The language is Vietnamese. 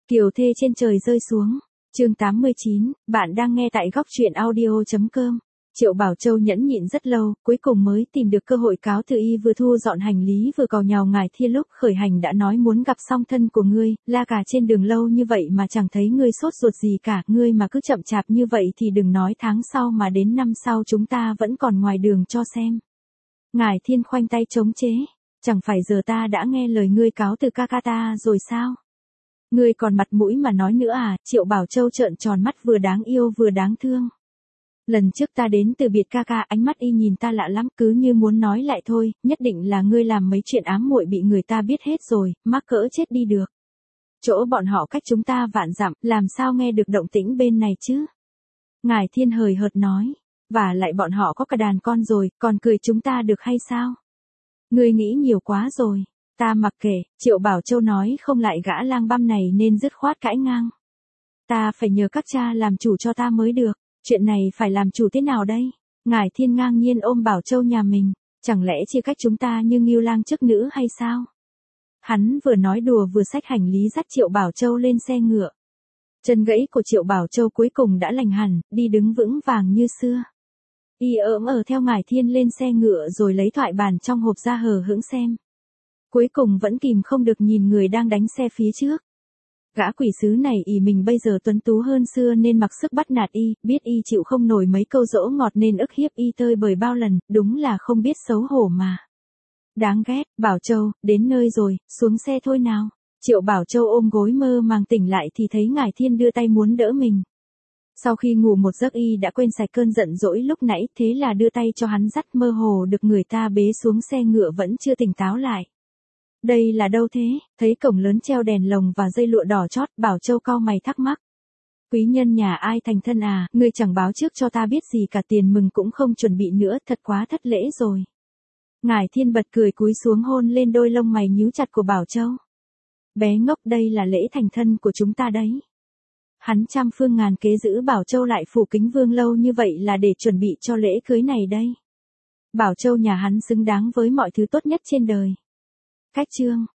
Kiều thê trên trời rơi xuống. Chương 89, bạn đang nghe tại góc truyện audio.com. Triệu Bảo Châu nhẫn nhịn rất lâu, cuối cùng mới tìm được cơ hội cáo từ y vừa thu dọn hành lý vừa càu nhàu ngài Thiên lúc khởi hành đã nói muốn gặp song thân của ngươi, la cả trên đường lâu như vậy mà chẳng thấy ngươi sốt ruột gì cả, ngươi mà cứ chậm chạp như vậy thì đừng nói tháng sau mà đến năm sau chúng ta vẫn còn ngoài đường cho xem. Ngài Thiên khoanh tay chống chế, chẳng phải giờ ta đã nghe lời ngươi cáo từ ca ca ta rồi sao? Ngươi còn mặt mũi mà nói nữa à? Triệu Bảo Châu trợn tròn mắt vừa đáng yêu vừa đáng thương. Lần trước ta đến từ biệt ca ca, ánh mắt y nhìn ta lạ lắm, cứ như muốn nói lại thôi, nhất định là ngươi làm mấy chuyện ám muội bị người ta biết hết rồi, mắc cỡ chết đi được. Chỗ bọn họ cách chúng ta vạn dặm, làm sao nghe được động tĩnh bên này chứ? Ngài Thiên hời hợt nói, và lại bọn họ có cả đàn con rồi, còn cười chúng ta được hay sao? Ngươi nghĩ nhiều quá rồi. Ta mặc kệ, Triệu Bảo Châu nói không lại gã lang băm này nên dứt khoát cãi ngang. Ta phải nhờ các cha làm chủ cho ta mới được, chuyện này phải làm chủ thế nào đây? Ngài Thiên ngang nhiên ôm Bảo Châu nhà mình, chẳng lẽ chia cách chúng ta như ngưu lang chức nữ hay sao? Hắn vừa nói đùa vừa xách hành lý dắt Triệu Bảo Châu lên xe ngựa. Chân gãy của Triệu Bảo Châu cuối cùng đã lành hẳn, đi đứng vững vàng như xưa. Y ỡm theo Ngài Thiên lên xe ngựa rồi lấy thoại bản trong hộp ra hờ hững xem. Cuối cùng vẫn kìm không được nhìn người đang đánh xe phía trước. Gã quỷ sứ này ỷ mình bây giờ tuấn tú hơn xưa nên mặc sức bắt nạt y, biết y chịu không nổi mấy câu dỗ ngọt nên ức hiếp y tơi bời bao lần, đúng là không biết xấu hổ mà. Đáng ghét. Bảo Châu, đến nơi rồi, xuống xe thôi nào. Triệu Bảo Châu ôm gối mơ màng tỉnh lại thì thấy Ngài Thiên đưa tay muốn đỡ mình. Sau khi ngủ một giấc y đã quên sạch cơn giận dỗi lúc nãy, thế là đưa tay cho hắn dắt, mơ hồ được người ta bế xuống xe ngựa vẫn chưa tỉnh táo lại. Đây là đâu thế? Thấy cổng lớn treo đèn lồng và dây lụa đỏ chót, Bảo Châu cau mày thắc mắc. Quý nhân nhà ai thành thân à, ngươi chẳng báo trước cho ta biết gì cả, tiền mừng cũng không chuẩn bị nữa, thật quá thất lễ rồi. Ngài Thiên bật cười cúi xuống hôn lên đôi lông mày nhíu chặt của Bảo Châu. Bé ngốc, đây là lễ thành thân của chúng ta đấy. Hắn trăm phương ngàn kế giữ Bảo Châu lại phủ kính vương lâu như vậy là để chuẩn bị cho lễ cưới này đây. Bảo Châu nhà hắn xứng đáng với mọi thứ tốt nhất trên đời. Cách chương